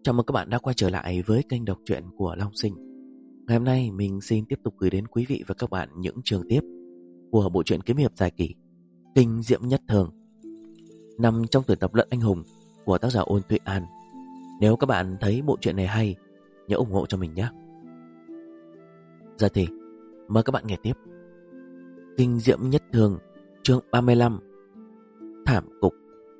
Chào mừng các bạn đã quay trở lại với kênh đọc truyện của Long Sinh. Ngày hôm nay mình xin tiếp tục gửi đến quý vị và các bạn những chương tiếp của bộ truyện kiếm hiệp dài kỳ Kinh Diệm Nhất Thường, nằm trong tuyển tập Luận Anh Hùng của tác giả Ôn Tuệ An. Nếu các bạn thấy bộ truyện này hay, nhớ ủng hộ cho mình nhé. Giờ thì mời các bạn nghe tiếp Kinh Diệm Nhất Thường, chương 35, Thảm Cục.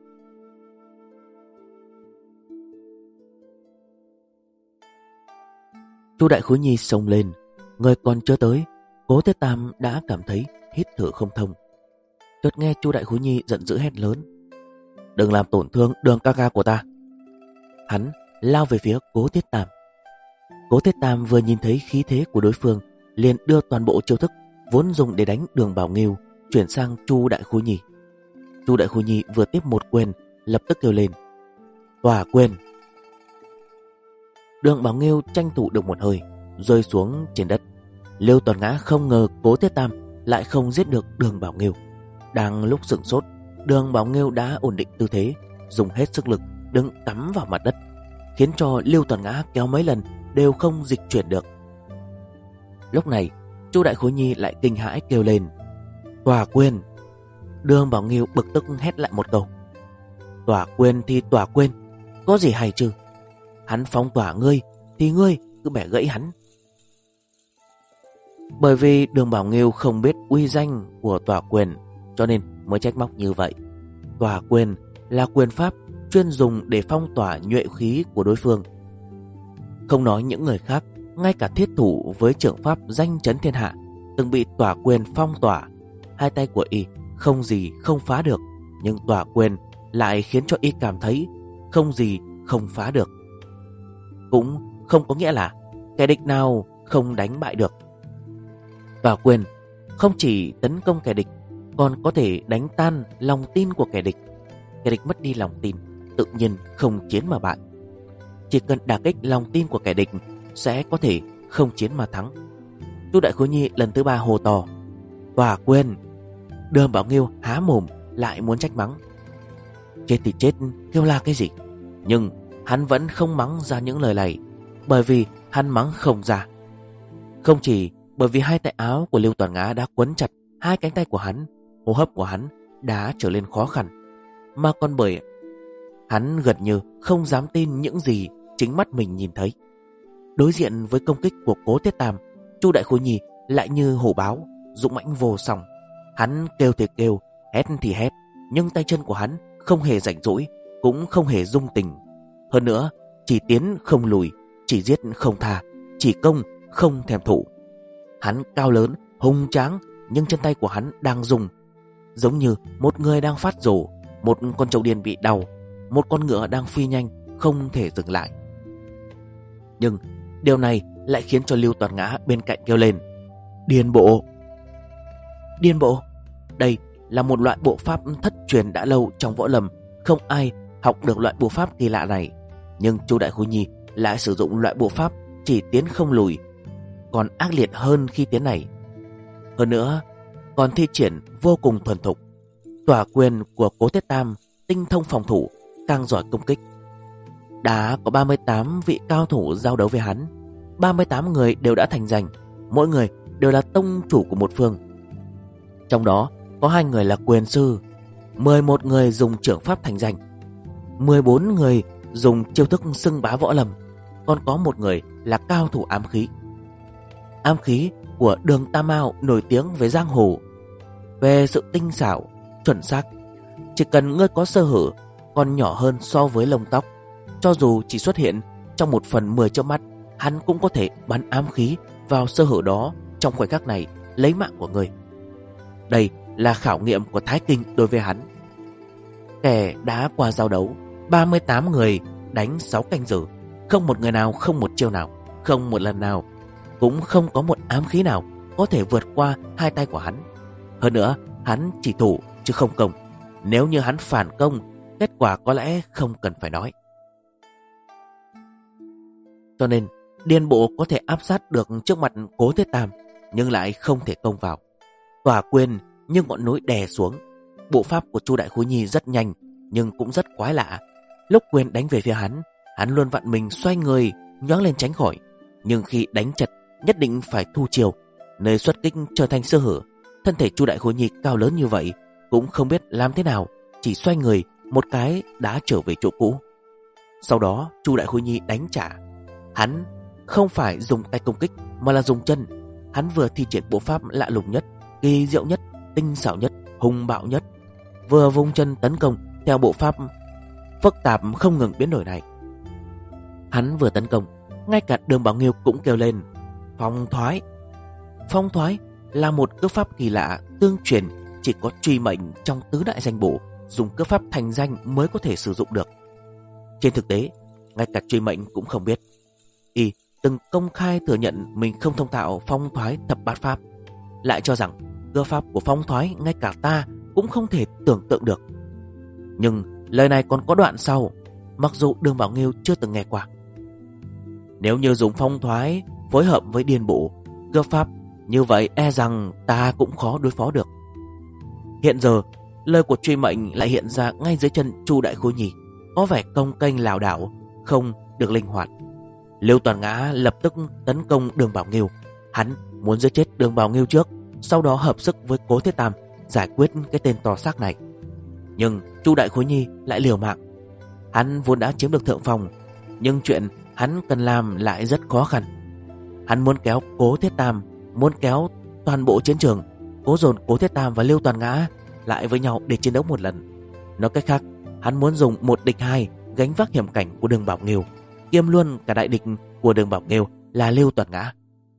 Chu Đại Khối Nhi xông lên, người còn chưa tới, Cố Thế Tam đã cảm thấy hít thở không thông. Chợt nghe Chu Đại Khối Nhi giận dữ hét lớn: "Đừng làm tổn thương Đường ca ca của ta!" Hắn lao về phía Cố Thế Tam. Cố Thế Tam vừa nhìn thấy khí thế của đối phương, liền đưa toàn bộ chiêu thức vốn dùng để đánh Đường Bảo Nghiêu chuyển sang Chu Đại Khối Nhi. Chu Đại Khối Nhi vừa tiếp một quyền, lập tức kêu lên: "Tỏa quyền!" Đường Bảo Nghiêu tranh thủ được một hơi, rơi xuống trên đất. Lưu Toàn Ngã không ngờ Cố Thế Tam lại không giết được Đường Bảo Nghiêu. Đang lúc sửng sốt, Đường Bảo Nghiêu đã ổn định tư thế, dùng hết sức lực đứng cắm vào mặt đất, khiến cho Lưu Toàn Ngã kéo mấy lần đều không dịch chuyển được. Lúc này Chu Đại Khối Nhi lại kinh hãi kêu lên: "Tỏa quyền!" Đường Bảo Nghiêu bực tức hét lại một câu: "Tỏa quyền thì tỏa quyền, có gì hay chứ? Hắn phong tỏa ngươi thì ngươi cứ bẻ gãy hắn." Bởi vì Đường Bảo Nghiêu không biết uy danh của tỏa quyền, cho nên mới trách móc như vậy. Tỏa quyền là quyền pháp chuyên dùng để phong tỏa nhuệ khí của đối phương. Không nói những người khác, ngay cả thiết thủ với trưởng pháp danh chấn thiên hạ từng bị tỏa quyền phong tỏa, hai tay của y không gì không phá được, nhưng tỏa quyền lại khiến cho y cảm thấy không gì không phá được. Cũng không có nghĩa là kẻ địch nào không đánh bại được. Tỏa quyền không chỉ tấn công kẻ địch, còn có thể đánh tan lòng tin của kẻ địch. Kẻ địch mất đi lòng tin, tự nhiên không chiến mà bại. Chỉ cần đả kích lòng tin của kẻ địch sẽ có thể không chiến mà thắng. Chu Đại Khối Nhi lần thứ 3 hô to: "Tỏa quyền!" Đường Bảo Nghiêu há mồm lại muốn trách mắng. Chết thì chết, kêu la cái gì? Nhưng hắn vẫn không mắng ra những lời này, bởi vì hắn mắng không ra. Không chỉ bởi vì hai tay áo của Lưu Toàn Ngã đã quấn chặt hai cánh tay của hắn, hô hấp của hắn đã trở nên khó khăn, mà còn bởi hắn gần như không dám tin những gì chính mắt mình nhìn thấy. Đối diện với công kích của Cố Thế Tam, Chu Đại Khối Nhi lại như hổ báo, dũng mãnh vô song. Hắn kêu thì kêu, hét thì hét, nhưng tay chân của hắn không hề rảnh rỗi, cũng không hề dung tình. Hơn nữa, chỉ tiến không lùi, chỉ giết không tha, chỉ công không thèm thủ. Hắn cao lớn, hùng tráng, nhưng chân tay của hắn đang rung, giống như một người đang phát rồ, một con trâu điên bị đau, một con ngựa đang phi nhanh, không thể dừng lại. Nhưng điều này lại khiến cho Lưu Toàn Ngã bên cạnh kêu lên: "Điên bộ!" Điên bộ? Đây là một loại bộ pháp thất truyền đã lâu trong võ lâm, không ai học được loại bộ pháp kỳ lạ này. Nhưng Chu Đại Khối Nhi lại sử dụng loại bộ pháp chỉ tiến không lùi, còn ác liệt hơn khi tiến này. Hơn nữa, còn thi triển vô cùng thuần thục. Tỏa quyền của Cố Thế Tam tinh thông phòng thủ, càng giỏi công kích. Đã có 38 vị cao thủ giao đấu với hắn. 38 người đều đã thành danh, mỗi người đều là tông chủ của một phương. Trong đó có 2 người là quyền sư, 11 người dùng trưởng pháp thành danh, 14 người dùng chiêu thức xưng bá võ lâm, còn có 1 người là cao thủ ám khí. Ám khí của Đường Tam Mao nổi tiếng với giang hồ về sự tinh xảo, chuẩn xác. Chỉ cần ngươi có sơ hở còn nhỏ hơn so với lông tóc, cho dù chỉ xuất hiện trong 1/10 chớp mắt, hắn cũng có thể bắn ám khí vào sơ hở đó trong khoảnh khắc này, lấy mạng của ngươi. Đây là khảo nghiệm của Thái Kinh đối với hắn. Kẻ đã qua giao đấu 38 người đánh 6 canh giờ, không một người nào, không một chiêu nào, không một lần nào, cũng không có một ám khí nào có thể vượt qua hai tay của hắn. Hơn nữa, hắn chỉ thủ chứ không công. Nếu như hắn phản công, kết quả có lẽ không cần phải nói. Cho nên điên bộ có thể áp sát được trước mặt Cố Thế Tam, nhưng lại không thể công vào. Tỏa quyền như ngọn núi đè xuống. Bộ pháp của Chu Đại Khối Nhi rất nhanh, nhưng cũng rất quái lạ. Lúc quyền đánh về phía hắn, Hắn luôn vặn mình xoay người, nhoáng lên tránh khỏi. Nhưng khi đánh chặt, nhất định phải thu chiều. Nơi xuất kích trở thành sơ hở. Thân thể Chu Đại Khối Nhi cao lớn như vậy cũng không biết làm thế nào, chỉ xoay người một cái đã trở về chỗ cũ. Sau đó Chu Đại Khối Nhi đánh trả. Hắn không phải dùng tay công kích mà là dùng chân. Hắn vừa thi triển bộ pháp lạ lùng nhất, kỳ diệu nhất, tinh xảo nhất, hung bạo nhất, vừa vung chân tấn công theo bộ pháp phức tạp không ngừng biến đổi này. Hắn vừa tấn công, ngay cả Đường Bảo Nghiêu cũng kêu lên phong thoái. Phong thoái là một cước pháp kỳ lạ tương truyền, chỉ có truy mệnh trong tứ đại danh bổ dùng cước pháp thành danh mới có thể sử dụng được. Trên thực tế, ngay cả truy mệnh cũng không biết. Y từng công khai thừa nhận mình không thông thạo phong thoái thập bát pháp, lại cho rằng cơ pháp của phong thoái ngay cả ta cũng không thể tưởng tượng được. Nhưng lời này còn có đoạn sau, mặc dù Đường Bảo Nghiêu chưa từng nghe qua. Nếu như dùng phong thoái phối hợp với điền bộ cơ pháp, như vậy e rằng ta cũng khó đối phó được. Hiện giờ lời của truy mệnh lại hiện ra ngay dưới chân Chu Đại Khối Nhi, có vẻ cong kênh lảo đảo, không được linh hoạt. Lưu Toàn Ngã lập tức tấn công Đường Bảo Nghiêu. Hắn muốn giết chết Đường Bảo Nghiêu trước, sau đó hợp sức với Cố Thiết Tam giải quyết cái tên to xác này. Nhưng Chu Đại Khối Nhi lại liều mạng. Hắn vốn đã chiếm được thượng phong, nhưng chuyện hắn cần làm lại rất khó khăn. Hắn muốn kéo Cố Thiết Tam, muốn kéo toàn bộ chiến trường, cố dồn Cố Thiết Tam và Lưu Toàn Ngã lại với nhau để chiến đấu một lần. Nói cách khác, hắn muốn dùng một địch hai gánh vác hiểm cảnh của Đường Bảo Nghiêu, kiêm luôn cả đại địch của Đường Bảo Nghiêu là Lưu Toàn Ngã.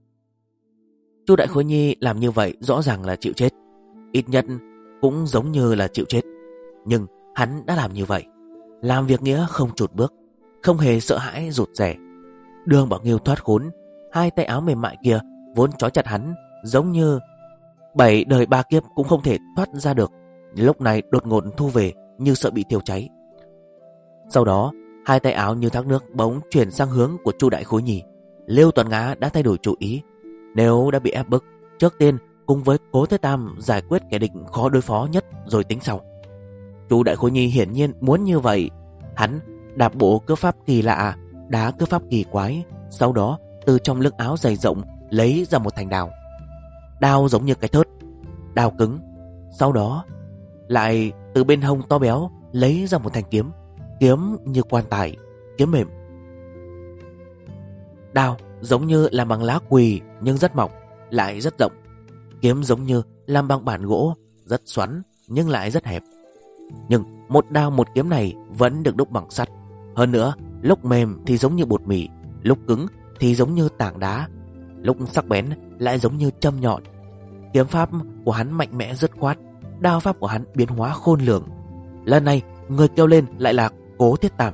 Chu Đại Khối Nhi làm như vậy rõ ràng là chịu chết, ít nhất cũng giống như là chịu chết. Nhưng hắn đã làm như vậy, làm việc nghĩa không chùn bước, không hề sợ hãi rụt rè. Đường Bảo Nghiêu thoát khốn, hai tay áo mềm mại kia vốn trói chặt hắn, giống như 7 đời 3 kiếp cũng không thể thoát ra được, lúc này đột ngột thu về như sợ bị thiêu cháy. Sau đó hai tay áo như thác nước bỗng chuyển sang hướng của Chu Đại Khối Nhi. Lưu Toàn Ngã đã thay đổi chủ ý. Nếu đã bị ép bức, trước tiên cùng với Cố Thế Tam giải quyết kẻ địch khó đối phó nhất rồi tính sau. Chu Đại Khối Nhi hiển nhiên muốn như vậy. Hắn đạp bộ cước pháp kỳ lạ, đá cước pháp kỳ quái, sau đó từ trong lưng áo dày rộng lấy ra một thanh đao. Đao giống như cái thớt, đao cứng. Sau đó lại từ bên hông to béo lấy ra một thanh kiếm, kiếm như quan tài, kiếm mềm. Đao giống như làm bằng lá quỳ nhưng rất mỏng, lại rất rộng. Kiếm giống như làm bằng bản gỗ, rất xoắn nhưng lại rất hẹp. Nhưng một đao một kiếm này vẫn được đúc bằng sắt. Hơn nữa, lúc mềm thì giống như bột mì, lúc cứng thì giống như tảng đá, lúc sắc bén lại giống như châm nhọn. Kiếm pháp của hắn mạnh mẽ dứt khoát, đao pháp của hắn biến hóa khôn lường. Lần này người kêu lên lại là Cố Thiết Tam.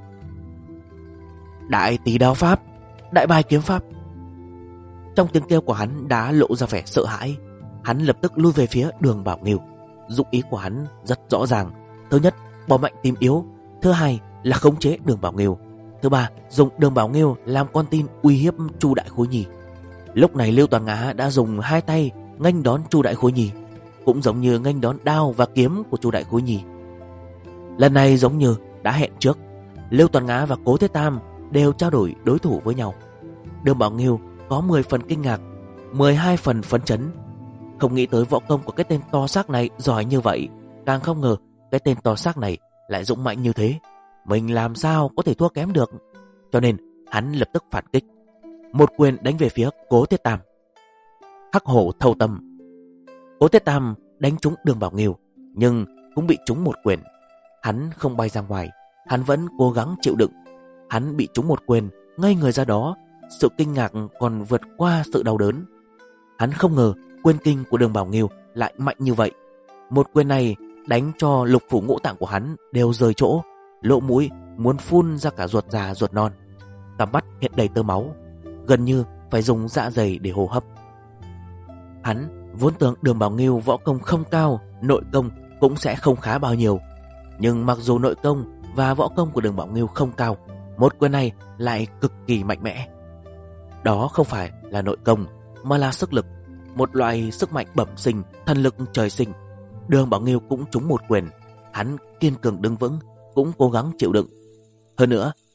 Đại tỷ đao pháp, đại bài kiếm pháp. Trong tiếng kêu của hắn đã lộ ra vẻ sợ hãi. Hắn lập tức lui về phía Đường Bảo Nghiêu. Dụng ý của hắn rất rõ ràng. Thứ nhất, bỏ mạnh tìm yếu. Thứ hai là khống chế Đường Bảo Nghiêu. Thứ ba, dùng Đường Bảo Nghiêu làm con tin uy hiếp Chu Đại Khối Nhi. Lúc này Lưu Toàn Ngã đã dùng hai tay nghênh đón Chu Đại Khối Nhi, cũng giống như nghênh đón đao và kiếm của Chu Đại Khối Nhi. Lần này giống như đã hẹn trước, Lưu Toàn Ngã và Cố Thế Tam đều trao đổi đối thủ với nhau. Đường Bảo Nghiêu có 10 phần kinh ngạc, 12 phần phấn chấn. Không nghĩ tới võ công của cái tên to xác này giỏi như vậy, càng không ngờ cái tên to xác này lại dũng mạnh như thế. Mình làm sao có thể thua kém được? Cho nên hắn lập tức phản kích, một quyền đánh về phía Cố Thiết Tam. Hắc hổ thâu tâm. Cố Thiết Tam đánh trúng Đường Bảo Nghiêu, nhưng cũng bị trúng một quyền. Hắn không bay ra ngoài, hắn vẫn cố gắng chịu đựng. Hắn bị trúng một quyền, ngây người ra đó, sự kinh ngạc còn vượt qua sự đau đớn. Hắn không ngờ quyền kinh của Đường Bảo Nghiêu lại mạnh như vậy. Một quyền này đánh cho lục phủ ngũ tạng của hắn đều rời chỗ, lỗ mũi muốn phun ra cả ruột già ruột non, cặp mắt hiện đầy tơ máu, gần như phải dùng dạ dày để hô hấp. Hắn vốn tưởng Đường Bảo Nghiêu võ công không cao, nội công cũng sẽ không khá bao nhiêu. Nhưng mặc dù nội công và võ công của Đường Bảo Nghiêu không cao, một quyền này lại cực kỳ mạnh mẽ. Đó không phải là nội công mà là sức lực, một loại sức mạnh bẩm sinh, thần lực trời sinh. Đường Bảo Nghiêu cũng trúng một quyền, hắn kiên cường đứng vững, cũng cố gắng chịu đựng. Hơn nữa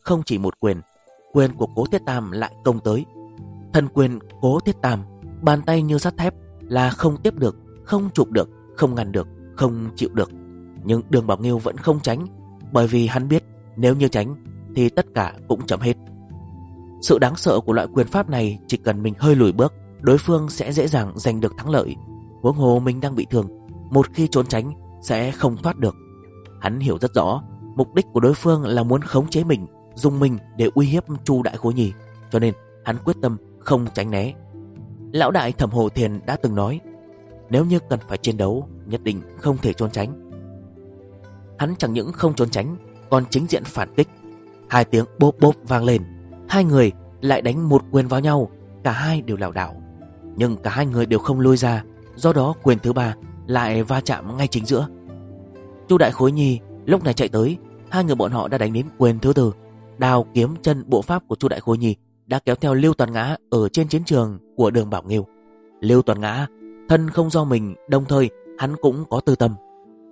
không chỉ một quyền, quyền của Cố Thiết Tam lại công tới. Thần quyền Cố Thiết Tam, bàn tay như sắt thép, là không tiếp được, không chụp được, không ngăn được, không chịu được. Nhưng Đường Bảo Nghiêu vẫn không tránh, bởi vì hắn biết nếu như tránh thì tất cả cũng chấm hết. Sự đáng sợ của loại quyền pháp này, chỉ cần mình hơi lùi bước, đối phương sẽ dễ dàng giành được thắng lợi. Huống hồ mình đang bị thương, một khi trốn tránh sẽ không thoát được. Hắn hiểu rất rõ mục đích của đối phương là muốn khống chế mình, dùng mình để uy hiếp Chu Đại Khối Nhi, cho nên hắn quyết tâm không tránh né. Lão đại Thẩm Hồ Thiền đã từng nói, nếu như cần phải chiến đấu, nhất định không thể trốn tránh. Hắn chẳng những không trốn tránh, còn chính diện phản kích. Hai tiếng bốp bốp vang lên, hai người lại đánh một quyền vào nhau, cả hai đều lảo đảo, nhưng cả hai người đều không lôi ra, do đó quyền thứ ba lại va chạm ngay chính giữa. Chu Đại Khối Nhi lúc này chạy tới, hai người bọn họ đã đánh đến quyền thứ tư. Đao kiếm chân bộ pháp của Chu Đại Khối Nhi đã kéo theo Lưu Toàn Ngã ở trên chiến trường của Đường Bảo Nghiêu. Lưu Toàn Ngã thân không do mình, đồng thời hắn cũng có tư tâm.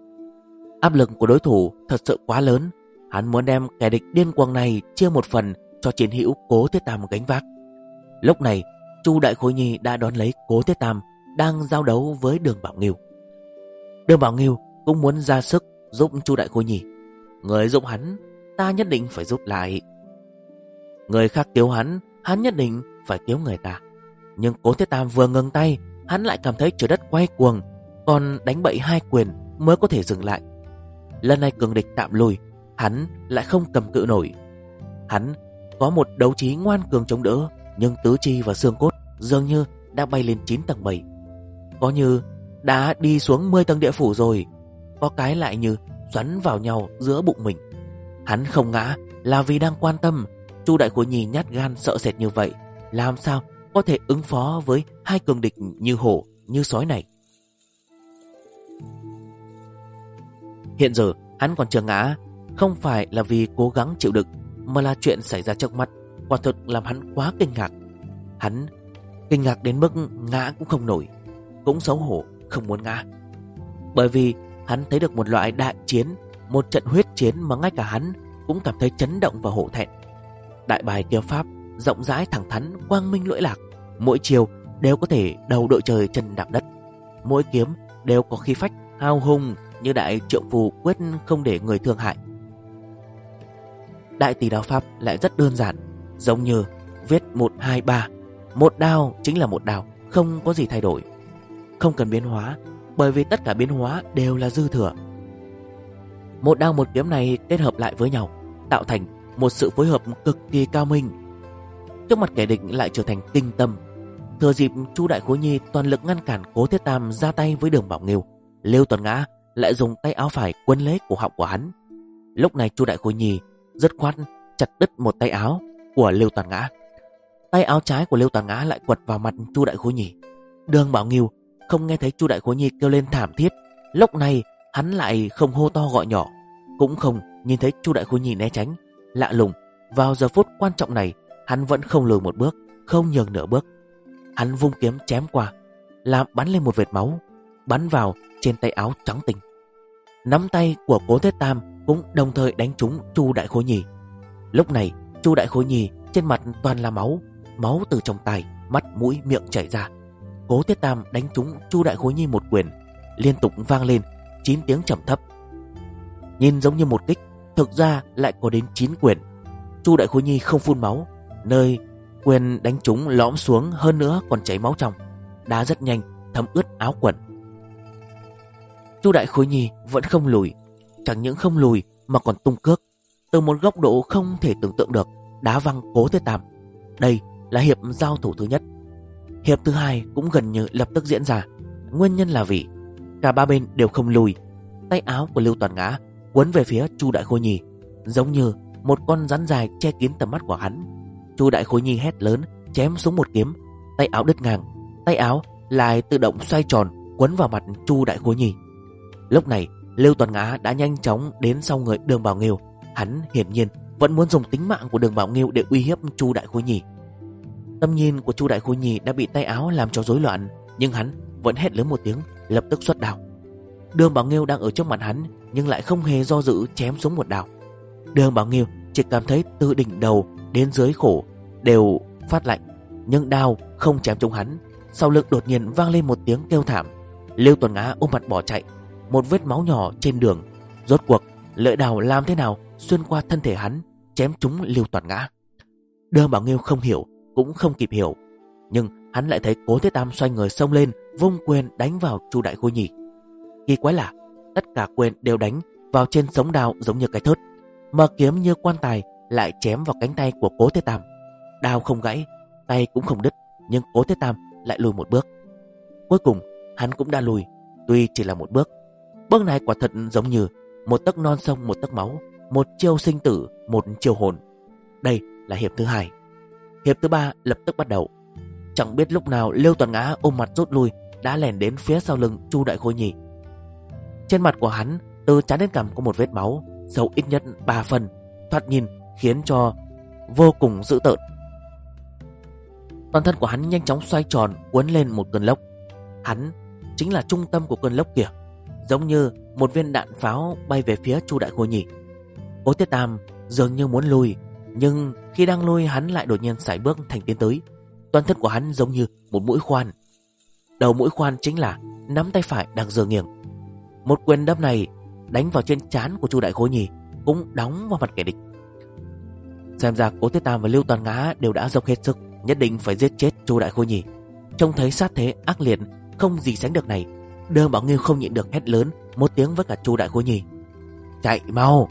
Áp lực của đối thủ thật sự quá lớn, hắn muốn đem kẻ địch điên cuồng này chia một phần cho chiến hữu Cố Thiết Tam gánh vác. Lúc này Chu Đại Khối Nhi đã đón lấy Cố Thiết Tam đang giao đấu với Đường Bảo Nghiêu. Đường Bảo Nghiêu cũng muốn ra sức giúp Chu Đại Khối Nhi. Người giúp hắn, ta nhất định phải giúp lại. Người khác tiếu hắn, hắn nhất định phải tiếu người ta. Nhưng Cố Thiết Tam vừa ngừng tay, hắn lại cảm thấy trời đất quay cuồng, còn đánh bậy hai quyền mới có thể dừng lại. Lần này cường địch tạm lùi, hắn lại không cầm cự nổi. Hắn có một đấu trí ngoan cường chống đỡ, nhưng tứ chi và xương cốt dường như đã bay lên 9 tầng 7. Có như đã đi xuống 10 tầng địa phủ rồi, có cái lại như xoắn vào nhau giữa bụng mình. Hắn không ngã là vì đang quan tâm. Chu Đại Khối Nhi nhát gan sợ sệt như vậy, làm sao có thể ứng phó với hai cường địch như hổ như sói này. Hiện giờ hắn còn chưa ngã, không phải là vì cố gắng chịu đựng, mà là chuyện xảy ra trước mắt quả thực làm hắn quá kinh ngạc. Hắn kinh ngạc đến mức ngã cũng không nổi, cũng xấu hổ không muốn ngã. Bởi vì hắn thấy được một loại đại chiến, một trận huyết chiến mà ngay cả hắn cũng cảm thấy chấn động và hổ thẹn. Đại bài kiếm pháp rộng rãi thẳng thắn, quang minh lỗi lạc, mỗi chiều đều có thể đầu đội trời chân đạp đất, mỗi kiếm đều có khí phách hào hùng như đại trượng phu quyết không để người thương hại. Đại tỷ đao pháp lại rất đơn giản, giống như viết 1, 2, 3, một đao chính là một đao, không có gì thay đổi, không cần biến hóa, bởi vì tất cả biến hóa đều là dư thừa. Một đao một kiếm này kết hợp lại với nhau, tạo thành một sự phối hợp cực kỳ cao minh. Trước mặt kẻ địch lại trở thành kinh tâm. Thừa dịp Chu Đại Khối Nhi toàn lực ngăn cản Cố Thiết Tam ra tay với Đường Bảo Nghiêu, Lưu Toàn Ngã lại dùng tay áo phải quấn lấy cổ họng của hắn. Lúc này Chu Đại Khối Nhi dứt khoát chặt đứt một tay áo của Lưu Toàn Ngã. Tay áo trái của Lưu Toàn Ngã lại quật vào mặt Chu Đại Khối Nhi. Đường Bảo Nghiêu không nghe thấy Chu Đại Khối Nhi kêu lên thảm thiết, lúc này hắn lại không hô to gọi nhỏ, cũng không nhìn thấy Chu Đại Khối Nhi né tránh. Lạ lùng, vào giờ phút quan trọng này, hắn vẫn không lùi một bước, không nhường nửa bước. Hắn vung kiếm chém qua, làm bắn lên một vệt máu, bắn vào trên tay áo trắng tinh. Nắm tay của Cố Thiết Tam cũng đồng thời đánh trúng Chu Đại Khối Nhi. Lúc này Chu Đại Khối Nhi trên mặt toàn là máu, máu từ trong tai, mắt, mũi, miệng chảy ra. Cố Thiết Tam đánh trúng Chu Đại Khối Nhi một quyền, liên tục vang lên 9 tiếng trầm thấp. Nhìn giống như một kích, thực ra lại có đến 9 quyền. Chu Đại Khối Nhi không phun máu, nơi quyền đánh trúng lõm xuống, hơn nữa còn chảy máu trong, đá rất nhanh thấm ướt áo quần. Chu Đại Khối Nhi vẫn không lùi, chẳng những không lùi mà còn tung cước, từ một góc độ không thể tưởng tượng được, đá văng Cố Thiết Tam. Đây là hiệp giao thủ thứ nhất. Hiệp thứ hai cũng gần như lập tức diễn ra. Nguyên nhân là vì cả ba bên đều không lùi. Tay áo của Lưu Toàn Ngã quấn về phía Chu Đại Khối Nhi, giống như một con rắn dài che kín tầm mắt của hắn. Chu Đại Khối Nhi hét lớn, chém xuống một kiếm, tay áo đứt ngang, tay áo lại tự động xoay tròn quấn vào mặt Chu Đại Khối Nhi. Lúc này Lưu Toàn Ngã đã nhanh chóng đến sau người Đường Bảo Nghiêu. Hắn hiển nhiên vẫn muốn dùng tính mạng của Đường Bảo Nghiêu để uy hiếp Chu Đại Khối Nhi. Tâm nhìn của Chu Đại Khối Nhi đã bị tay áo làm cho rối loạn, nhưng hắn vẫn hét lớn một tiếng, lập tức xuất đao. Đường Bảo Nghiêu đang ở trước mặt hắn, nhưng lại không hề do dự chém xuống một đao. Đường Bảo Nghiêu chỉ cảm thấy từ đỉnh đầu đến dưới cổ đều phát lạnh, nhưng đao không chém trúng hắn. Sau lưng đột nhiên vang lên một tiếng kêu thảm. Lưu Tuần Ngã ôm mặt bỏ chạy, một vết máu nhỏ trên đường. Rốt cuộc lưỡi đao làm thế nào xuyên qua thân thể hắn, chém trúng Lưu Tuần Ngã. Đường Bảo Nghiêu không hiểu cũng không kịp hiểu, nhưng hắn lại thấy Cố Thiết Tam xoay người xông lên, vung quyền đánh vào Chu Đại Khôi Nhi. Kỳ quái là tất cả quyền đều đánh vào trên sống đao giống như cái thớt, mà kiếm như quan tài lại chém vào cánh tay của Cố Thiết Tam. Đao không gãy, tay cũng không đứt, nhưng Cố Thiết Tam lại lùi một bước. Cuối cùng hắn cũng đã lùi, tuy chỉ là một bước. Bước này quả thật giống như một tấc non sông một tấc máu, một chiêu sinh tử một chiêu hồn. Đây là hiệp thứ hai. Hiệp thứ ba lập tức bắt đầu. Chẳng biết lúc nào Lưu Tuần Ngã ôm mặt rút lui, đã lẻn đến phía sau lưng Chu Đại Khôi Nhi. Trên mặt của hắn từ trán đến cằm có một vết máu, sâu ít nhất 3 phần, thoạt nhìn khiến cho vô cùng dữ tợn. Toàn thân của hắn nhanh chóng xoay tròn, cuốn lên một cơn lốc. Hắn chính là trung tâm của cơn lốc kia, giống như một viên đạn pháo bay về phía Chu Đại Khôi Nhi. Cố Thiết Tam dường như muốn lùi, nhưng khi đang lùi hắn lại đột nhiên sải bước thành tiến tới. Toàn thân của hắn giống như một mũi khoan. Đầu mũi khoan chính là nắm tay phải đang giơ nghiêng. Một quyền đấm này đánh vào trên trán của Chu Đại Khôi Nhi, cũng đóng vào mặt kẻ địch. Xem ra Cố Thiết Tam và Lưu Tuần Ngã đều đã dốc hết sức, nhất định phải giết chết Chu Đại Khôi Nhi. Trông thấy sát thế ác liệt không gì sánh được này, Đường Bảo Nghiêu không nhịn được hét lớn một tiếng với cả Chu Đại Khôi Nhi: chạy mau!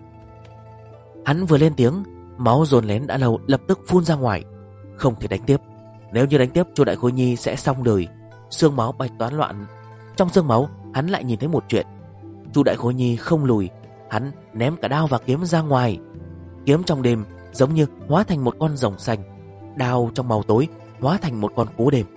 Hắn vừa lên tiếng, máu dồn nén đã lâu lập tức phun ra ngoài. Không thể đánh tiếp, nếu như đánh tiếp Chu Đại Khôi Nhi sẽ xong đời. Xương máu bay toán loạn. Trong xương máu hắn lại nhìn thấy một chuyện. Chu Đại Khôi Nhi không lùi, hắn ném cả đao và kiếm ra ngoài. Kiếm trong đêm giống như hóa thành một con rồng xanh, đao trong màu tối hóa thành một con cú đêm.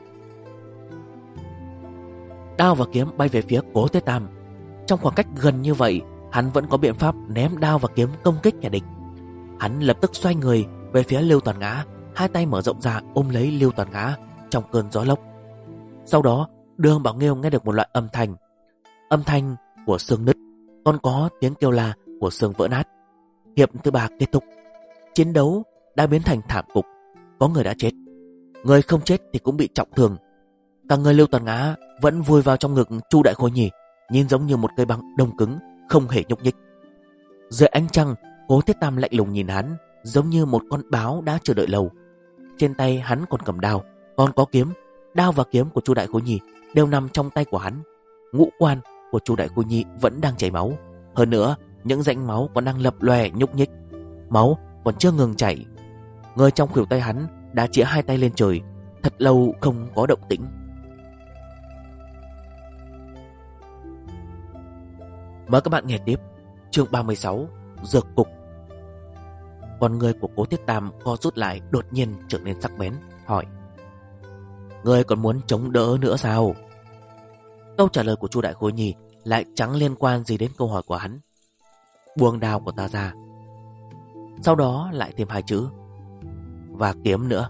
Đao và kiếm bay về phía Cố Thiết Tam. Trong khoảng cách gần như vậy, hắn vẫn có biện pháp ném đao và kiếm công kích kẻ địch. Hắn lập tức xoay người về phía Lưu Tuần Ngã, hai tay mở rộng ra ôm lấy Lưu Tuần Ngã trong cơn gió lốc. Sau đó Đường Bảo Nghiêu nghe được một loại âm thanh của xương nứt, còn có tiếng kêu la của xương vỡ nát. Hiệp thứ ba kết thúc. Chiến đấu đã biến thành thảm cục. Có người đã chết, người không chết thì cũng bị trọng thương. Cả người Lưu Tuần Ngã vẫn vùi vào trong ngực Chu Đại Khôi Nhi, nhìn giống như một cây băng đông cứng, không hề nhúc nhích. Dưới ánh trăng, Cố Thiết Tam lạnh lùng nhìn hắn, giống như một con báo đã chờ đợi lâu. Trên tay hắn còn cầm đao, còn có kiếm. Đao và kiếm của Chu Đại Khôi Nhi đều nằm trong tay của hắn. Ngũ quan của Chu Đại Khôi Nhi vẫn đang chảy máu, hơn nữa những rãnh máu còn đang lập lòe nhúc nhích. Máu còn chưa ngừng chảy. Người trong khuỷu tay hắn đã chĩa hai tay lên trời, thật lâu không có động tĩnh. Mời các bạn nghe tiếp chương 36, Dược Cục. Con người của Cố Thiết Tam co rút lại, đột nhiên trở nên sắc bén, hỏi: ngươi còn muốn chống đỡ nữa sao? Câu trả lời của Chu Đại Khôi Nhi lại chẳng liên quan gì đến câu hỏi của hắn. Buông đao của ta ra. Sau đó lại thêm hai chữ: và kiếm nữa.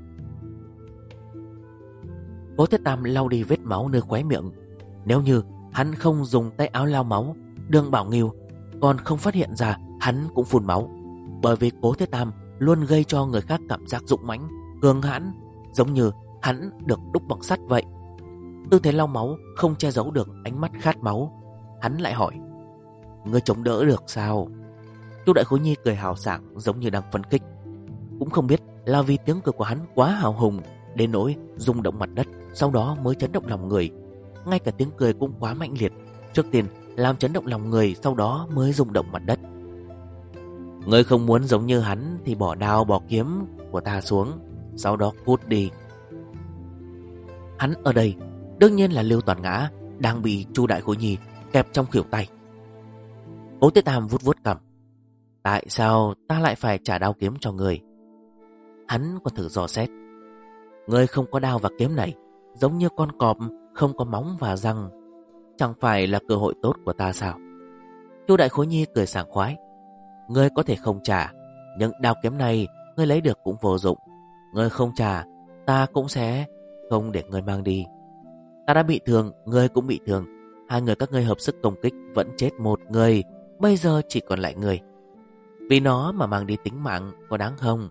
Cố Thiết Tam lau đi vết máu nơi khóe miệng. Nếu như hắn không dùng tay áo lau máu, Đường Bảo Nghiêu còn không phát hiện ra hắn cũng phun máu. Bởi vì Cố Thiết Tam luôn gây cho người khác cảm giác dũng mãnh, cường hãn, giống như hắn được đúc bằng sắt vậy. Tư thế lau máu không che giấu được ánh mắt khát máu. Hắn lại hỏi: ngươi chống đỡ được sao? Chu Đại Khôi Nhi cười hào sảng, giống như đang phấn khích. Cũng không biết là vì tiếng cười của hắn quá hào hùng đến nỗi rung động mặt đất, sau đó mới chấn động lòng người. Ngay cả tiếng cười cũng quá mãnh liệt, trước tiên làm chấn động lòng người, sau đó mới rung động mặt đất. Ngươi không muốn giống như hắn thì bỏ đao bỏ kiếm của ta xuống, sau đó cút đi. Hắn ở đây đương nhiên là Lưu Tuần Ngã đang bị Chu Đại Khôi Nhi kẹp trong khuỷu tay. Cố Thiết Tam vuốt vuốt cằm. Tại sao ta lại phải trả đao kiếm cho ngươi? Hắn còn thử dò xét. Ngươi không có đao và kiếm này, giống như con cọp không có móng và răng, chẳng phải là cơ hội tốt của ta sao? Chu Đại Khôi Nhi cười sảng khoái. Ngươi có thể không trả, nhưng đao kiếm này ngươi lấy được cũng vô dụng. Ngươi không trả, ta cũng sẽ không để ngươi mang đi. Ta đã bị thương, ngươi cũng bị thương. Hai người các ngươi hợp sức công kích, vẫn chết một người. Bây giờ chỉ còn lại ngươi. Vì nó mà mang đi tính mạng có đáng không?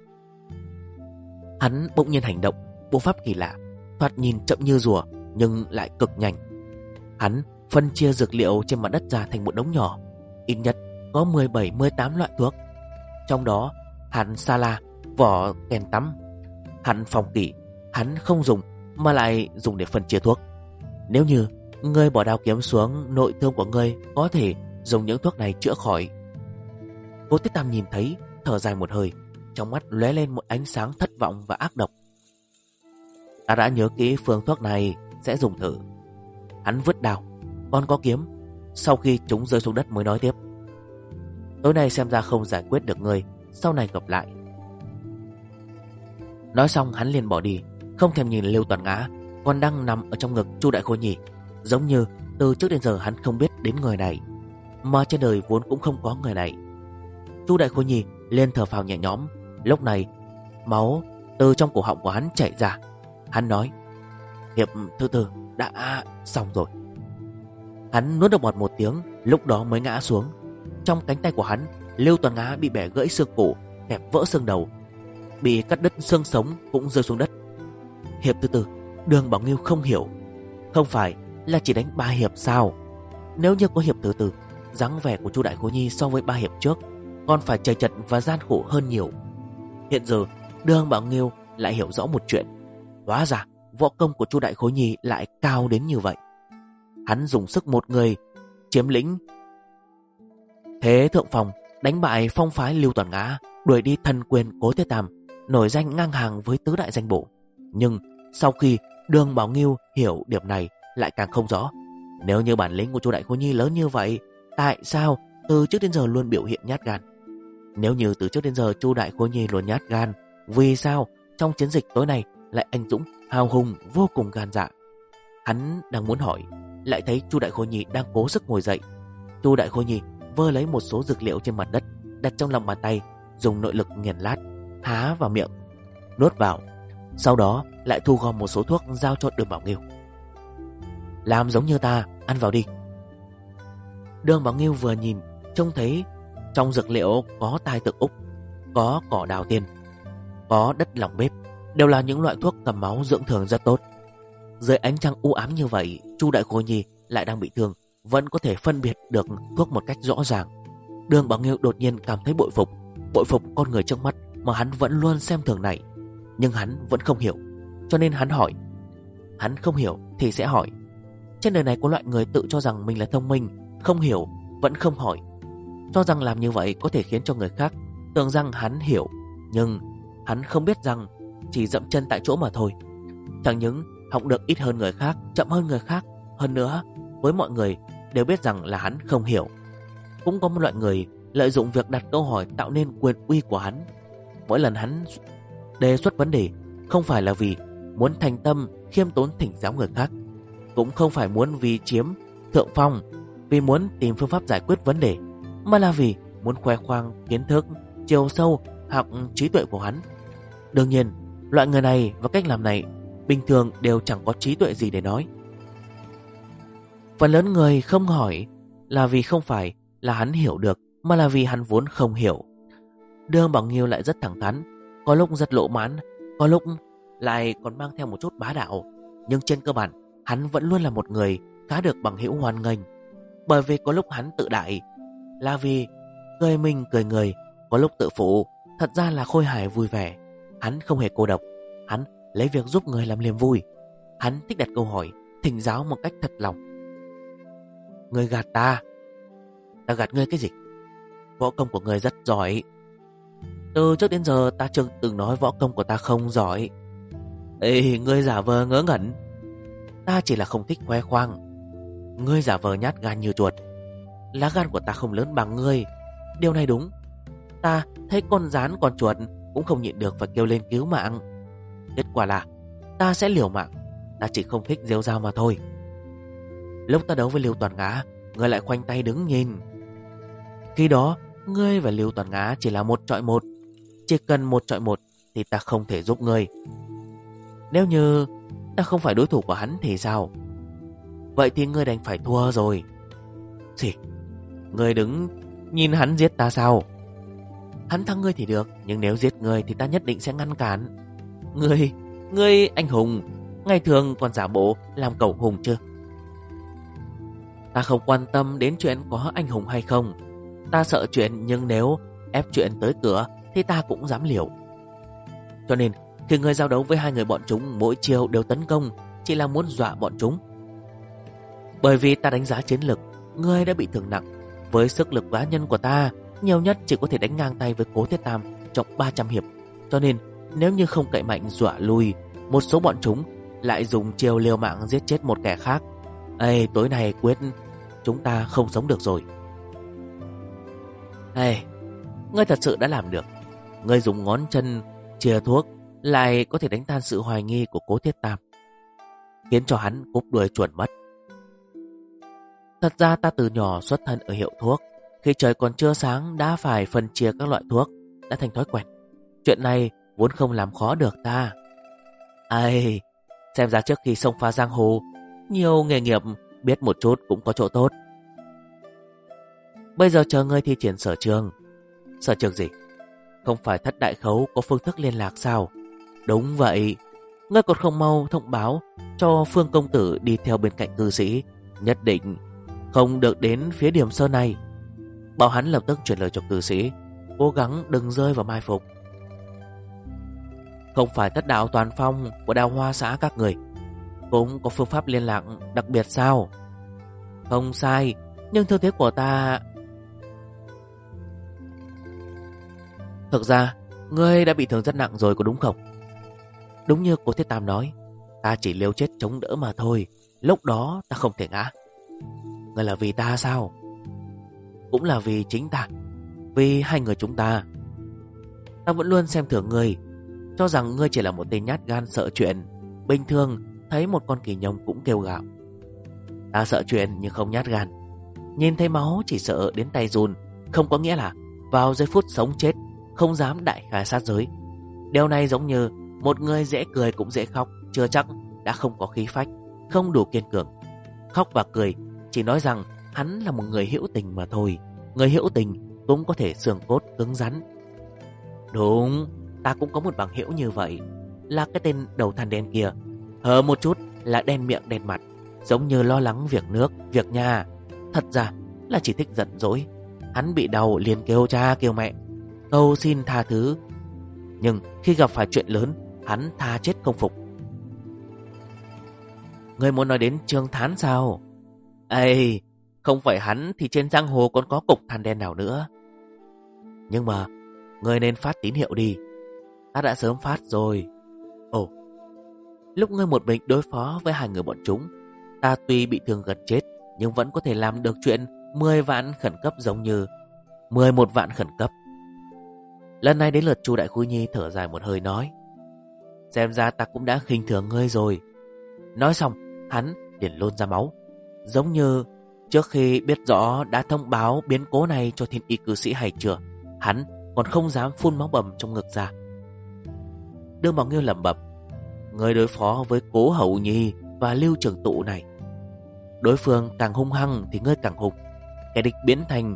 Hắn bỗng nhiên hành động, bộ pháp kỳ lạ, thoạt nhìn chậm như rùa nhưng lại cực nhanh. Hắn phân chia dược liệu trên mặt đất ra thành một đống nhỏ, ít nhất có 17-18 loại thuốc. Trong đó hắn sa la, vỏ kèn tắm, hắn phòng kỷ, hắn không dùng mà lại dùng để phân chia thuốc. Nếu như ngươi bỏ đao kiếm xuống, nội thương của ngươi có thể dùng những thuốc này chữa khỏi. Cố Tiết Tam nhìn thấy, thở dài một hơi, trong mắt lóe lên một ánh sáng thất vọng và ác độc. Ta đã nhớ kỹ phương thuốc này, sẽ dùng thử. Hắn vứt đao, còn có kiếm. Sau khi chúng rơi xuống đất mới nói tiếp. Tối nay xem ra không giải quyết được ngươi, sau này gặp lại. Nói xong hắn liền bỏ đi, không thèm nhìn Lưu Toàn Ngã còn đang nằm ở trong ngực Chu Đại Khôi Nhi, giống như từ trước đến giờ hắn không biết đến người này, mà trên đời vốn cũng không có người này. Chu Đại Khôi Nhi liền thở phào nhẹ nhõm. Lúc này máu từ trong cổ họng của hắn chảy ra. Hắn nói: hiệp thứ tư đã xong rồi. Hắn nuốt được bọt một tiếng, lúc đó mới ngã xuống. Trong cánh tay của hắn, Lưu Toàn Ngã bị bẻ gãy xương cổ, kẹp vỡ xương đầu, bị cắt đứt xương sống cũng rơi xuống đất. Hiệp thứ tư, Đường Bảo Nghiêu không hiểu, không phải là chỉ đánh 3 hiệp sao? Nếu như có hiệp thứ tư, dáng vẻ của Chu Đại Khôi Nhi so với 3 hiệp trước còn phải chầy chật và gian khổ hơn nhiều. Hiện giờ Đường Bảo Nghiêu lại hiểu rõ một chuyện, hóa ra võ công của Chu Đại Khôi Nhi lại cao đến như vậy. Hắn dùng sức một người chiếm lĩnh thế thượng phòng, đánh bại phong phái Lưu Toàn Ngã, đuổi đi thần quyền Cố Thế Tam, nổi danh ngang hàng với tứ đại danh bổ. Nhưng sau khi Đường Bảo Nghiêu hiểu điểm này lại càng không rõ. Nếu như bản lĩnh của Chu Đại Khôi Nhi lớn như vậy, tại sao từ trước đến giờ luôn biểu hiện nhát gan? Nếu như từ trước đến giờ Chu Đại Khôi Nhi luôn nhát gan, vì sao trong chiến dịch tối nay lại anh dũng, hào hùng, vô cùng gan dạ? Hắn đang muốn hỏi, lại thấy Chu Đại Khôi Nhi đang cố sức ngồi dậy. Chu Đại Khôi Nhi vơ lấy một số dược liệu trên mặt đất, đặt trong lòng bàn tay, dùng nội lực nghiền lát, há vào miệng, nuốt vào. Sau đó lại thu gom một số thuốc giao cho Đường Bảo Nghiêu. Làm giống như ta, ăn vào đi. Đường Bảo Nghiêu vừa nhìn, trông thấy trong dược liệu có tai tượng Úc, có cỏ đào tiên, có đất lòng bếp, đều là những loại thuốc cầm máu dưỡng thường rất tốt. Dưới ánh trăng u ám như vậy, Chu Đại Khôi Nhi lại đang bị thương, vẫn có thể phân biệt được thuốc một cách rõ ràng. Đường Bảo Nghiêu đột nhiên cảm thấy bội phục con người trước mắt mà hắn vẫn luôn xem thường này. Nhưng hắn vẫn không hiểu, cho nên hắn hỏi. Hắn không hiểu thì sẽ hỏi. Trên đời này có loại người tự cho rằng mình là thông minh, không hiểu vẫn không hỏi, cho rằng làm như vậy có thể khiến cho người khác tưởng rằng hắn hiểu. Nhưng hắn không biết rằng chỉ dậm chân tại chỗ mà thôi. Chẳng những học được ít hơn người khác, chậm hơn người khác, hơn nữa với mọi người đều biết rằng là hắn không hiểu. Cũng có một loại người lợi dụng việc đặt câu hỏi tạo nên quyền uy của hắn. Mỗi lần hắn đề xuất vấn đề, không phải là vì muốn thành tâm khiêm tốn thỉnh giáo người khác, cũng không phải muốn vì chiếm thượng phong, vì muốn tìm phương pháp giải quyết vấn đề, mà là vì muốn khoe khoang kiến thức, chiều sâu hoặc trí tuệ của hắn. Đương nhiên, loại người này và cách làm này bình thường đều chẳng có trí tuệ gì để nói. Phần lớn người không hỏi là vì không phải là hắn hiểu được, mà là vì hắn vốn không hiểu. Đường Bảo Nghiêu lại rất thẳng thắn, có lúc rất lộ mãn, có lúc lại còn mang theo một chút bá đạo. Nhưng trên cơ bản, hắn vẫn luôn là một người khá được bằng hữu hoan nghênh. Bởi vì có lúc hắn tự đại là vì cười mình cười người, có lúc tự phụ thật ra là khôi hài vui vẻ. Hắn không hề cô độc, hắn lấy việc giúp người làm niềm vui. Hắn thích đặt câu hỏi, thỉnh giáo một cách thật lòng. Ngươi gạt ta? Ta gạt ngươi cái gì? Võ công của ngươi rất giỏi. Từ trước đến giờ ta chưa từng nói võ công của ta không giỏi. Ê, ngươi giả vờ ngớ ngẩn. Ta chỉ là không thích khoe khoang. Ngươi giả vờ nhát gan như chuột. Lá gan của ta không lớn bằng ngươi. Điều này đúng. Ta thấy con rán con chuột cũng không nhịn được và kêu lên cứu mạng. Kết quả là ta sẽ liều mạng. Ta chỉ không thích rêu rao mà thôi. Lúc ta đấu với Lưu Toàn Ngã, ngươi lại khoanh tay đứng nhìn. Khi đó ngươi và Lưu Toàn Ngã chỉ là 1 chọi 1. Chỉ cần 1 chọi 1 thì ta không thể giúp ngươi. Nếu như ta không phải đối thủ của hắn thì sao? Vậy thì ngươi đành phải thua rồi. Gì? Ngươi đứng nhìn hắn giết ta sao? Hắn thắng ngươi thì được, nhưng nếu giết ngươi thì ta nhất định sẽ ngăn cản. Ngươi anh hùng, ngày thường còn giả bộ làm cẩu hùng chưa? Ta không quan tâm đến chuyện có anh hùng hay không. Ta sợ chuyện, nhưng nếu ép chuyện tới cửa thì ta cũng dám liều. Cho nên khi ngươi giao đấu với hai người bọn chúng, mỗi chiều đều tấn công, chỉ là muốn dọa bọn chúng. Bởi vì ta đánh giá chiến lực, ngươi đã bị thương nặng. Với sức lực cá nhân của ta, nhiều nhất chỉ có thể đánh ngang tay với Cố Thiết Tam trong 300 hiệp. Cho nên nếu như không cậy mạnh dọa lui, một số bọn chúng lại dùng chiêu liều mạng giết chết một kẻ khác. Tối nay quyết chúng ta không sống được rồi. Ngươi thật sự đã làm được. Ngươi dùng ngón chân chìa thuốc lại có thể đánh tan sự hoài nghi của Cố Thiết Tam, khiến cho hắn cúp đuôi chuồn mất. Thật ra ta từ nhỏ xuất thân ở hiệu thuốc, khi trời còn chưa sáng đã phải phân chia các loại thuốc, đã thành thói quen. Chuyện này vốn không làm khó được ta. Xem ra trước khi xông pha giang hồ, nhiều nghề nghiệp biết một chút cũng có chỗ tốt. Bây giờ chờ ngươi thi triển sở trường. Sở trường gì? Không phải Thất Đại Khấu có phương thức liên lạc sao? Đúng vậy. Ngươi còn không mau thông báo cho Phương công tử đi theo bên cạnh cư sĩ, nhất định không được đến phía Điểm Sơn này. Bảo hắn lập tức chuyển lời cho cư sĩ, cố gắng đừng rơi vào mai phục. Không phải Thất Đạo Toàn Phong của Đào Hoa xã các người cũng có phương pháp liên lạc đặc biệt sao? Không sai, nhưng thương thế của ta... Thực ra, ngươi đã bị thương rất nặng rồi có đúng không? Đúng như Cố Thiết Tam nói, ta chỉ liều chết chống đỡ mà thôi. Lúc đó ta không thể ngã. Ngươi là vì ta sao? Cũng là vì chính ta, vì hai người chúng ta. Ta vẫn luôn xem thường ngươi, cho rằng ngươi chỉ là một tên nhát gan sợ chuyện. Bình thường thấy một con kỳ nhông cũng kêu gào. Ta sợ chuyện nhưng không nhát gan. Nhìn thấy máu chỉ sợ đến tay run, không có nghĩa là vào giây phút sống chết không dám đại khai sát giới. Điều này giống như một người dễ cười cũng dễ khóc, chưa chắc đã không có khí phách, không đủ kiên cường. Khóc và cười chỉ nói rằng hắn là một người hữu tình mà thôi. Người hữu tình cũng có thể xương cốt cứng rắn. Đúng, ta cũng có một bằng hữu như vậy, là cái tên đầu than đen kia. Hờ một chút là đen miệng đen mặt, giống như lo lắng việc nước, việc nhà. Thật ra là chỉ thích giận dỗi. Hắn bị đau liền kêu cha kêu mẹ, cầu xin tha thứ. Nhưng khi gặp phải chuyện lớn, hắn tha chết không phục. Ngươi muốn nói đến Trương Thán sao? Không phải hắn thì trên giang hồ còn có cục than đen nào nữa. Nhưng mà ngươi nên phát tín hiệu đi. Ta đã sớm phát rồi. Lúc ngươi một mình đối phó với hai người bọn chúng, ta tuy bị thương gần chết nhưng vẫn có thể làm được chuyện 10 vạn khẩn cấp, giống như 11 vạn khẩn cấp. Lần này đến lượt Chu Đại Khối Nhi thở dài một hơi nói, xem ra ta cũng đã khinh thường ngươi rồi. Nói xong hắn liền lôn ra máu, giống như trước khi biết rõ đã thông báo biến cố này cho Thiên Y cư sĩ hay chưa, hắn còn không dám phun máu bầm trong ngực ra. Đương Bảo Nghiêu lẩm bẩm, ngươi đối phó với Cố Hậu Nhi và Lưu Trường Tụ này, đối phương càng hung hăng thì ngươi càng hung. Kẻ địch biến thành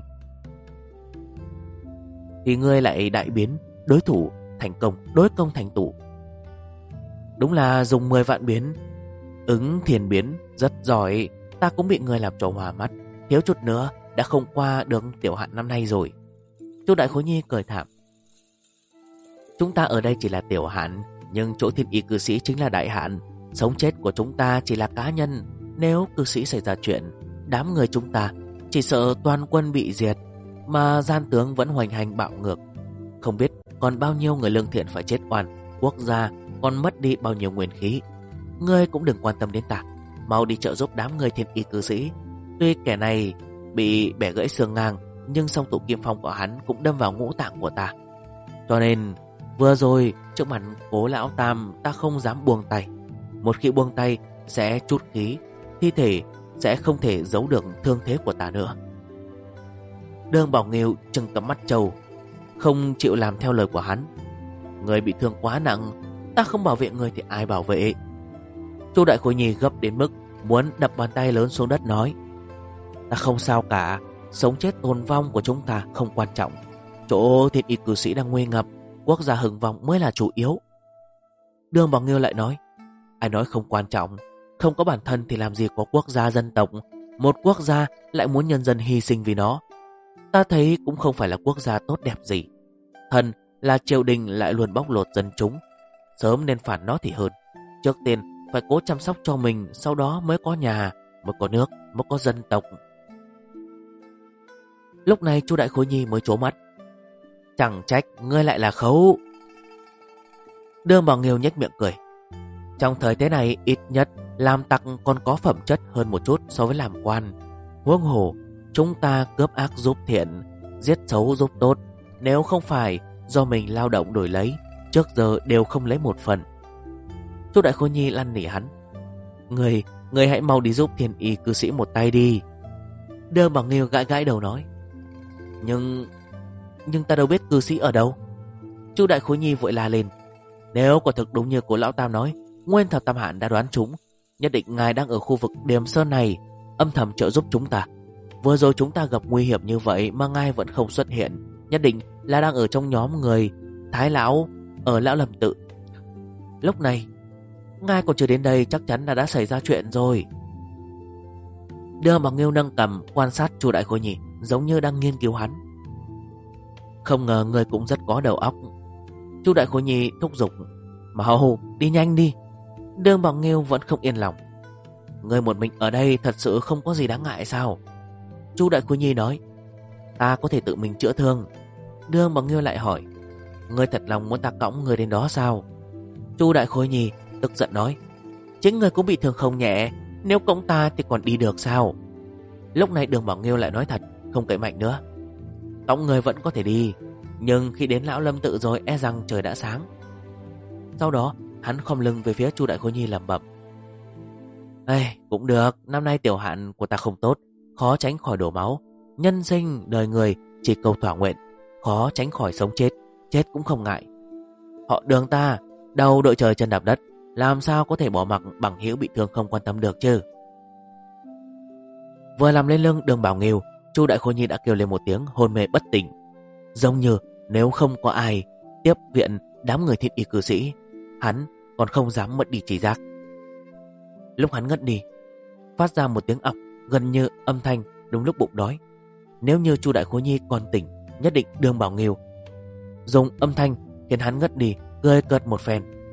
thì ngươi lại đại biến, đối thủ thành công, đối công thành tụ. Đúng là dùng 10 vạn biến ứng thiền biến, rất giỏi. Ta cũng bị ngươi làm trò hòa mắt, thiếu chút nữa đã không qua được tiểu hạn năm nay rồi. Chu Đại Khối Nhi cười thảm, chúng ta ở đây chỉ là tiểu hạn, nhưng chỗ Thiên Y cư sĩ chính là đại hạn. Sống chết của chúng ta chỉ là cá nhân. Nếu cư sĩ xảy ra chuyện, đám người chúng ta chỉ sợ toàn quân bị diệt, mà gian tướng vẫn hoành hành bạo ngược. Không biết còn bao nhiêu người lương thiện phải chết oan, quốc gia còn mất đi bao nhiêu nguyên khí. Ngươi cũng đừng quan tâm đến ta, mau đi trợ giúp đám người Thiên Y cư sĩ. Tuy kẻ này bị bẻ gãy xương ngang, nhưng song tụ kim phong của hắn cũng đâm vào ngũ tạng của ta. Cho nên vừa rồi trước mặt Cố lão tam ta không dám buông tay. Một khi buông tay sẽ trút khí, thi thể sẽ không thể giấu được thương thế của ta nữa. Đương Bảo Nghiêu trừng cặp mắt trâu, không chịu làm theo lời của hắn. Người bị thương quá nặng, ta không bảo vệ người thì ai bảo vệ? Chu Đại Khối Nhi gấp đến mức muốn đập bàn tay lớn xuống đất nói, ta không sao cả, sống chết tồn vong của chúng ta không quan trọng. Chỗ thiên y cư sĩ đang nguy ngập, quốc gia hưng vong mới là chủ yếu. Đường Bảo Nghiêu lại nói, ai nói không quan trọng, không có bản thân thì làm gì có quốc gia dân tộc. Một quốc gia lại muốn nhân dân hy sinh vì nó, ta thấy cũng không phải là quốc gia tốt đẹp gì. Thần là triều đình lại luôn bóc lột dân chúng, sớm nên phản nó thì hơn. Trước tiên phải cố chăm sóc cho mình, sau đó mới có nhà, mới có nước, mới có dân tộc. Lúc này Chu Đại Khối Nhi mới trố mắt. Chẳng trách ngươi lại là Khấu. Đường Bảo Nghiêu nhếch miệng cười. Trong thời thế này ít nhất làm tặc còn có phẩm chất hơn một chút so với làm quan. Huống hồ chúng ta cướp ác giúp thiện, giết xấu giúp tốt, nếu không phải do mình lao động đổi lấy, trước giờ đều không lấy một phần. Chu Đại Khối Nhi lăn nỉ hắn. Người hãy mau đi giúp thiên y cư sĩ một tay đi. Đường Bảo Nghiêu gãi gãi đầu nói. Nhưng ta đâu biết cư sĩ ở đâu. Chu Đại Khối Nhi vội la lên. Nếu quả thực đúng như của lão Tam nói, Nguyên Thập Tam Hạn đã đoán chúng, nhất định ngài đang ở khu vực Điềm Sơn này, âm thầm trợ giúp chúng ta. Vừa rồi chúng ta gặp nguy hiểm như vậy mà ngài vẫn không xuất hiện, nhất định là đang ở trong nhóm người Thái Lão ở Lão Lâm Tự. Lúc này ngài còn chưa đến đây, chắc chắn là đã xảy ra chuyện rồi. Đường Bảo Nghiêu nâng cầm quan sát Chu Đại Khối Nhi, giống như đang nghiên cứu hắn. Không ngờ người cũng rất có đầu óc. Chu Đại Khối Nhi thúc giục. Mau đi nhanh đi. Đường Bảo Nghiêu vẫn không yên lòng. Người một mình ở đây thật sự không có gì đáng ngại sao? Chu Đại Khối Nhi nói. Ta có thể tự mình chữa thương. Đường Bảo Nghiêu lại hỏi. Ngươi thật lòng muốn ta cõng người đến đó sao? Chu Đại Khối Nhi tức giận nói. Chính người cũng bị thương không nhẹ, nếu cõng ta thì còn đi được sao? Lúc này Đường Bảo Nghiêu lại nói thật, không cậy mạnh nữa. Cõng người vẫn có thể đi, nhưng khi đến Lão Lâm Tự rồi e rằng trời đã sáng. Sau đó hắn khom lưng về phía Chu Đại Khối Nhi lẩm bẩm. Ê, cũng được, năm nay tiểu hạn của ta không tốt, khó tránh khỏi đổ máu. Nhân sinh đời người chỉ cầu thỏa nguyện, khó tránh khỏi sống chết, chết cũng không ngại. Họ Đường ta đầu đội trời chân đạp đất, làm sao có thể bỏ mặc bằng hữu bị thương không quan tâm được chứ? Vừa làm lên lưng Đường Bảo Nghiêu, Chu Đại Khối Nhi đã kêu lên một tiếng hôn mê bất tỉnh, giống như nếu không có ai tiếp viện đám người thiên y cư sĩ, hắn còn không dám mất đi trí giác. Lúc hắn ngất đi, phát ra một tiếng ọc gần như âm thanh đúng lúc bụng đói. Nếu như Chu Đại Khối Nhi còn tỉnh, nhất định Đường Bảo Nghiêu dùng âm thanh khiến hắn ngất đi, cười cợt một phen.